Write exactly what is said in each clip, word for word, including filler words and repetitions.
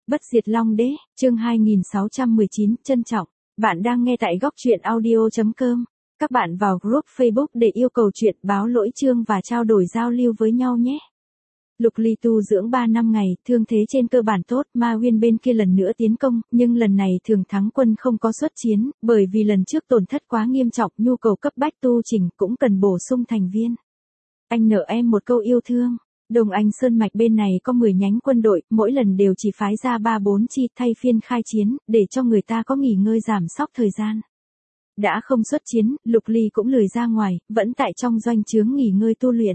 Bất diệt Long Đế, chương hai nghìn sáu trăm mười chín, trân trọng. Bạn đang nghe tại góc truyện audio chấm com. Các bạn vào group Facebook để yêu cầu chuyện, báo lỗi chương và trao đổi giao lưu với nhau nhé. Lục Ly tu dưỡng ba năm ngày, thương thế trên cơ bản tốt, Ma Huyên bên kia lần nữa tiến công, nhưng lần này Thường Thắng Quân không có xuất chiến, bởi vì lần trước tổn thất quá nghiêm trọng, nhu cầu cấp bách tu chỉnh cũng cần bổ sung thành viên. Anh nợ em một câu yêu thương. Đồng Anh Sơn Mạch bên này có mười nhánh quân đội, mỗi lần đều chỉ phái ra ba bốn chi thay phiên khai chiến, để cho người ta có nghỉ ngơi giảm sóc thời gian. Đã không xuất chiến, Lục Ly cũng lười ra ngoài, vẫn tại trong doanh trướng nghỉ ngơi tu luyện.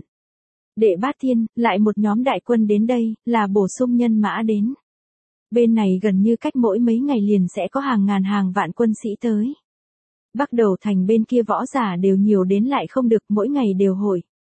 Đệ Bát Thiên, lại một nhóm đại quân đến đây, là bổ sung nhân mã đến. Bên này gần như cách mỗi mấy ngày liền sẽ có hàng ngàn hàng vạn quân sĩ tới. Bắc Đầu Thành bên kia võ giả đều nhiều đến lại không được, mỗi ngày đều hội.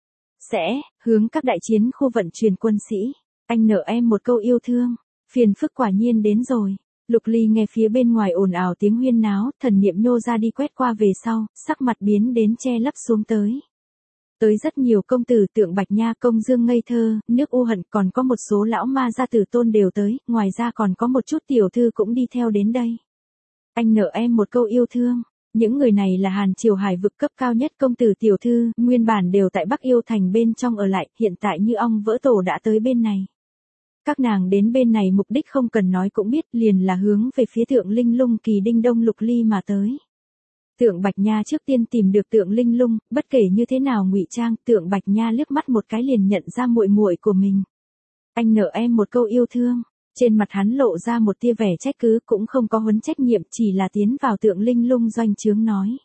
Sẽ, hướng các đại chiến khu vận chuyển quân sĩ. Anh nợ em một câu yêu thương. Phiền phức quả nhiên đến rồi. Lục Ly nghe phía bên ngoài ồn ào tiếng huyên náo, thần niệm nhô ra đi quét qua về sau, sắc mặt biến đến che lấp xuống tới. Tới rất nhiều công tử Tượng Bạch Nha, Công Dương Ngây Thơ, Nước U Hận, còn có một số lão ma gia tử tôn đều tới, ngoài ra còn có một chút tiểu thư cũng đi theo đến đây. Anh nợ em một câu yêu thương. Những người này là Hàn Triều Hải vực cấp cao nhất công tử tiểu thư, nguyên bản đều tại Bắc Yêu Thành bên trong ở lại, hiện tại như ong vỡ tổ đã tới bên này. Các nàng đến bên này mục đích không cần nói cũng biết, liền là hướng về phía Tượng Linh Lung Kỳ Đinh Đông Lục Ly mà tới. Tượng Bạch Nha trước tiên tìm được Tượng Linh Lung, bất kể như thế nào ngụy trang, Tượng Bạch Nha liếc mắt một cái liền nhận ra muội muội của mình. Anh nợ em một câu yêu thương. Trên mặt hắn lộ ra một tia vẻ trách cứ, cũng không có huấn trách nhiệm, chỉ là tiến vào Tượng Linh Lung doanh trướng nói.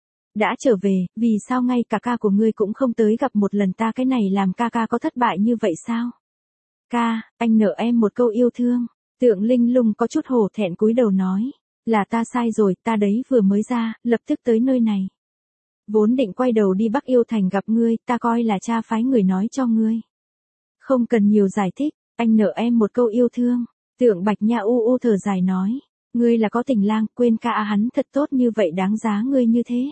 Đã trở về, vì sao ngay cả ca của ngươi cũng không tới gặp một lần ta, cái này làm ca ca có thất bại như vậy sao? Ca, anh nợ em một câu yêu thương. Tượng Linh Lung có chút hổ thẹn cúi đầu nói. Là ta sai rồi, ta đấy vừa mới ra, lập tức tới nơi này. Vốn định quay đầu đi Bắc Yêu Thành gặp ngươi, ta coi là cha phái người nói cho ngươi. Không cần nhiều giải thích. Anh nợ em một câu yêu thương. Tượng Bạch Nha u u thở dài nói. Ngươi là có tình lang, quên ca à, hắn thật tốt như vậy, đáng giá ngươi như thế.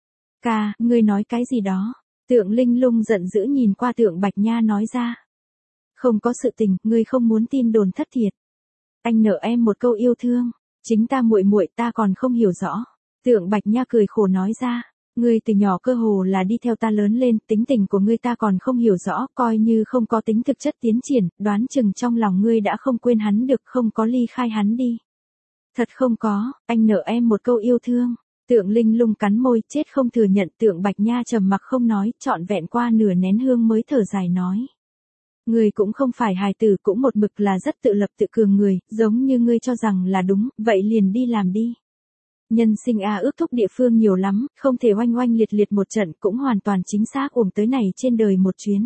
Ca, ngươi nói cái gì đó? Tượng Linh Lung giận dữ nhìn qua Tượng Bạch Nha nói ra. Không có sự tình, ngươi không muốn tin đồn thất thiệt. Anh nợ em một câu yêu thương. Chính ta muội muội ta còn không hiểu rõ. Tượng Bạch Nha cười khổ nói ra. Ngươi từ nhỏ cơ hồ là đi theo ta lớn lên, tính tình của ngươi ta còn không hiểu rõ, coi như không có tính thực chất tiến triển, đoán chừng trong lòng ngươi đã không quên hắn được, không có ly khai hắn đi. Thật không có, anh nợ em một câu yêu thương. Tượng Linh Lung cắn môi, chết không thừa nhận. Tượng Bạch Nha trầm mặc không nói, trọn vẹn qua nửa nén hương mới thở dài nói. Ngươi cũng không phải hài tử, cũng một mực là rất tự lập tự cường người, giống như ngươi cho rằng là đúng, vậy liền đi làm đi. Nhân sinh a ước thúc địa phương nhiều lắm, không thể oanh oanh liệt liệt một trận, cũng hoàn toàn chính xác uổng tới này trên đời một chuyến.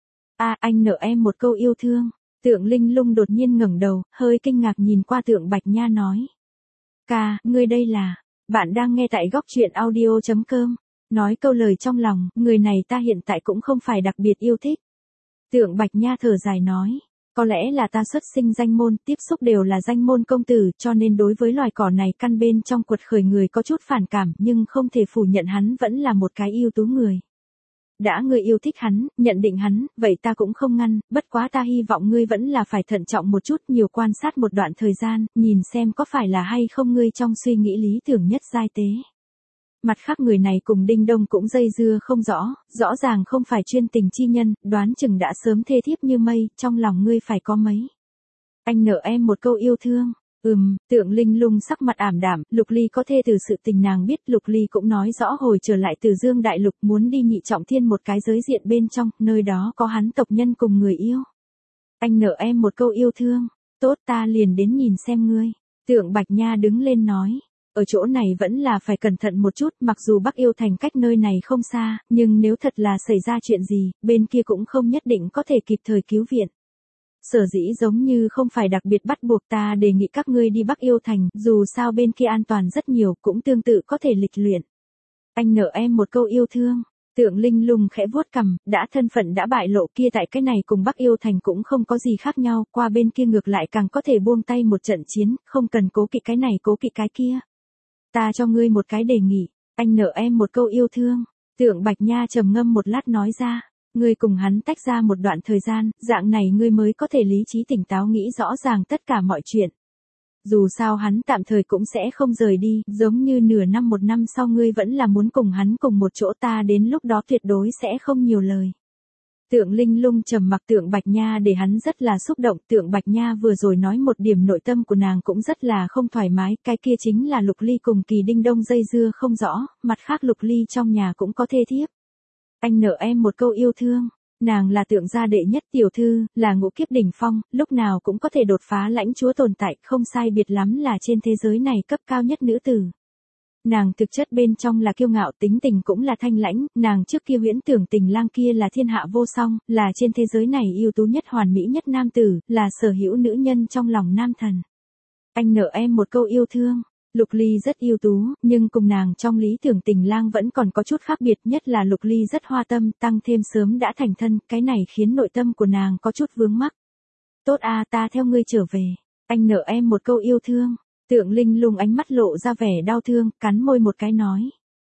A anh nợ em một câu yêu thương. Tượng Linh Lung đột nhiên ngẩng đầu, hơi kinh ngạc nhìn qua Tượng Bạch Nha nói. Ca, ngươi đây là, bạn đang nghe tại góc truyện audio chấm com. Nói câu lời trong lòng, người này ta hiện tại cũng không phải đặc biệt yêu thích. Tượng Bạch Nha thở dài nói. Có lẽ là ta xuất sinh danh môn, tiếp xúc đều là danh môn công tử, cho nên đối với loài cỏ này căn bên trong quật khởi người có chút phản cảm, nhưng không thể phủ nhận hắn vẫn là một cái ưu tú người. Đã ngươi yêu thích hắn, nhận định hắn, vậy ta cũng không ngăn, bất quá ta hy vọng ngươi vẫn là phải thận trọng một chút, nhiều quan sát một đoạn thời gian, nhìn xem có phải là hay không ngươi trong suy nghĩ lý tưởng nhất giai tế. Mặt khác người này cùng Đinh Đông cũng dây dưa không rõ, rõ ràng không phải chuyên tình chi nhân, đoán chừng đã sớm thê thiếp như mây, trong lòng ngươi phải có mấy. Anh nợ em một câu yêu thương. Ừm, Tượng Linh Lung sắc mặt ảm đạm, Lục Ly có thê từ sự tình nàng biết, Lục Ly cũng nói rõ hồi trở lại từ Dương Đại Lục muốn đi Nhị Trọng Thiên một cái giới diện bên trong, nơi đó có hắn tộc nhân cùng người yêu. Anh nợ em một câu yêu thương. Tốt, ta liền đến nhìn xem ngươi. Tượng Bạch Nha đứng lên nói. Ở chỗ này vẫn là phải cẩn thận một chút, mặc dù Bắc Yêu Thành cách nơi này không xa, nhưng nếu thật là xảy ra chuyện gì, bên kia cũng không nhất định có thể kịp thời cứu viện. Sở dĩ giống như không phải đặc biệt bắt buộc, ta đề nghị các ngươi đi Bắc Yêu Thành, dù sao bên kia an toàn rất nhiều, cũng tương tự có thể lịch luyện. Anh nợ em một câu yêu thương. Tượng Linh Lung khẽ vuốt cằm, đã thân phận đã bại lộ kia tại cái này cùng Bắc Yêu Thành cũng không có gì khác nhau, qua bên kia ngược lại càng có thể buông tay một trận chiến, không cần cố kỵ cái này cố kỵ cái kia. Ta cho ngươi một cái đề nghị, anh nợ em một câu yêu thương. Tượng Bạch Nha trầm ngâm một lát nói ra. Ngươi cùng hắn tách ra một đoạn thời gian, dạng này ngươi mới có thể lý trí tỉnh táo nghĩ rõ ràng tất cả mọi chuyện. Dù sao hắn tạm thời cũng sẽ không rời đi, giống như nửa năm một năm sau ngươi vẫn là muốn cùng hắn cùng một chỗ, ta đến lúc đó tuyệt đối sẽ không nhiều lời. Tượng Linh Lung trầm mặc, Tượng Bạch Nha để hắn rất là xúc động, Tượng Bạch Nha vừa rồi nói một điểm nội tâm của nàng cũng rất là không thoải mái, cái kia chính là Lục Ly cùng Kỳ Đinh Đông dây dưa không rõ, mặt khác Lục Ly trong nhà cũng có thê thiếp. Anh nợ em một câu yêu thương, nàng là Tượng gia đệ nhất tiểu thư, là ngũ kiếp đỉnh phong, lúc nào cũng có thể đột phá lãnh chúa tồn tại, không sai biệt lắm là trên thế giới này cấp cao nhất nữ tử. Nàng thực chất bên trong là kiêu ngạo, tính tình cũng là thanh lãnh, nàng trước kia huyễn tưởng Tình Lang kia là thiên hạ vô song, là trên thế giới này ưu tú nhất hoàn mỹ nhất nam tử, là sở hữu nữ nhân trong lòng nam thần. Anh nợ em một câu yêu thương. Lục Ly rất ưu tú, nhưng cùng nàng trong lý tưởng Tình Lang vẫn còn có chút khác biệt, nhất là Lục Ly rất hoa tâm, tăng thêm sớm đã thành thân, cái này khiến nội tâm của nàng có chút vướng mắc. Tốt a, ta theo ngươi trở về. Anh nợ em một câu yêu thương. Tượng Linh Lung ánh mắt lộ ra vẻ đau thương, cắn môi một cái nói.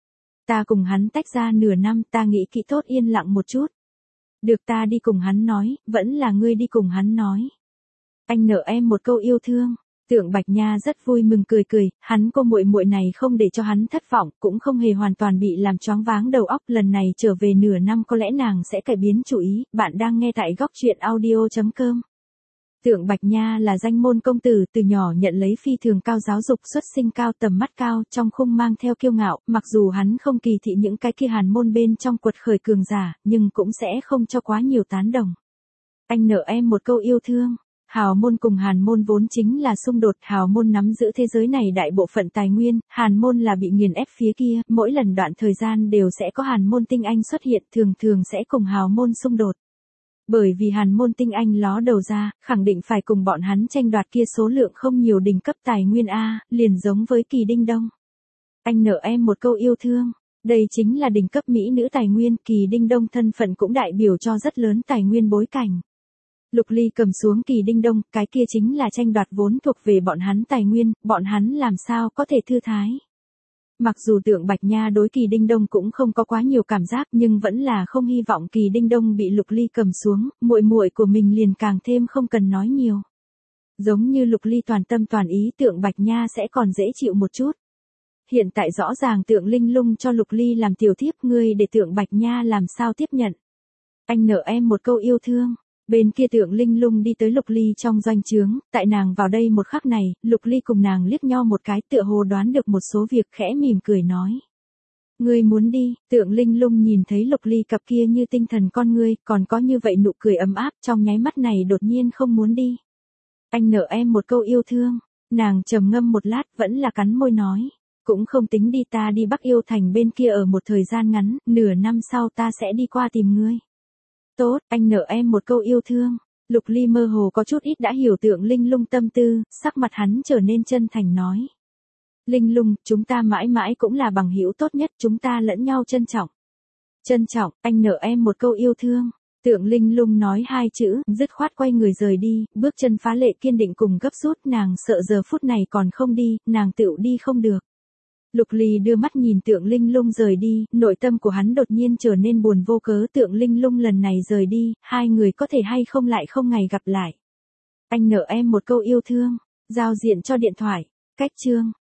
Ta cùng hắn tách ra nửa năm, ta nghĩ kỹ tốt yên lặng một chút. Được, ta đi cùng hắn nói, vẫn là ngươi đi cùng hắn nói. Anh nợ em một câu yêu thương. Tượng Bạch Nha rất vui mừng cười cười, hắn cô muội muội này không để cho hắn thất vọng, cũng không hề hoàn toàn bị làm choáng váng đầu óc, lần này trở về nửa năm có lẽ nàng sẽ cải biến chủ ý. Bạn đang nghe tại góc truyện audio chấm com. Tượng Bạch Nha là danh môn công tử, từ nhỏ nhận lấy phi thường cao giáo dục, xuất sinh cao, tầm mắt cao, trong khung mang theo kiêu ngạo, mặc dù hắn không kỳ thị những cái kia hàn môn bên trong quật khởi cường giả, nhưng cũng sẽ không cho quá nhiều tán đồng. Anh nợ em một câu yêu thương. Hào môn cùng hàn môn vốn chính là xung đột, hào môn nắm giữ thế giới này đại bộ phận tài nguyên, hàn môn là bị nghiền ép phía kia, mỗi lần đoạn thời gian đều sẽ có hàn môn tinh anh xuất hiện, thường thường sẽ cùng hào môn xung đột. Bởi vì hàn môn tinh anh ló đầu ra, khẳng định phải cùng bọn hắn tranh đoạt kia số lượng không nhiều đỉnh cấp tài nguyên A, liền giống với Kỳ Đinh Đông. Anh nợ em một câu yêu thương, đây chính là đỉnh cấp mỹ nữ tài nguyên, Kỳ Đinh Đông thân phận cũng đại biểu cho rất lớn tài nguyên bối cảnh. Lục Ly cầm xuống Kỳ Đinh Đông, cái kia chính là tranh đoạt vốn thuộc về bọn hắn tài nguyên, bọn hắn làm sao có thể thư thái. Mặc dù Tượng Bạch Nha đối Kỳ Đinh Đông cũng không có quá nhiều cảm giác, nhưng vẫn là không hy vọng Kỳ Đinh Đông bị Lục Ly cầm xuống, muội muội của mình liền càng thêm không cần nói nhiều. Giống như Lục Ly toàn tâm toàn ý, Tượng Bạch Nha sẽ còn dễ chịu một chút. Hiện tại rõ ràng Tượng Linh Lung cho Lục Ly làm tiểu thiếp, ngươi để Tượng Bạch Nha làm sao tiếp nhận. Anh nợ em một câu yêu thương. Bên kia Tượng Linh Lung đi tới Lục Ly trong doanh trướng, tại nàng vào đây một khắc này, Lục Ly cùng nàng liếc nhau một cái, tựa hồ đoán được một số việc, khẽ mỉm cười nói. Ngươi muốn đi? Tượng Linh Lung nhìn thấy Lục Ly cặp kia như tinh thần con ngươi, còn có như vậy nụ cười ấm áp, trong nháy mắt này đột nhiên không muốn đi. Anh nợ em một câu yêu thương. Nàng trầm ngâm một lát, vẫn là cắn môi nói. Cũng không tính đi, ta đi Bắc Yêu Thành bên kia ở một thời gian ngắn, nửa năm sau ta sẽ đi qua tìm ngươi. Tốt, anh nợ em một câu yêu thương. Lục Ly mơ hồ có chút ít đã hiểu Tượng Linh Lung tâm tư, sắc mặt hắn trở nên chân thành nói. Linh Lung, chúng ta mãi mãi cũng là bằng hữu tốt nhất, chúng ta lẫn nhau trân trọng. Trân trọng, anh nợ em một câu yêu thương. Tượng Linh Lung nói hai chữ, dứt khoát quay người rời đi, bước chân phá lệ kiên định cùng gấp rút, nàng sợ giờ phút này còn không đi, nàng tựu đi không được. Lục Ly đưa mắt nhìn Tượng Linh Lung rời đi, nội tâm của hắn đột nhiên trở nên buồn vô cớ, Tượng Linh Lung lần này rời đi, hai người có thể hay không lại không ngày gặp lại. Anh nợ em một câu yêu thương, giao diện cho điện thoại, cách chương.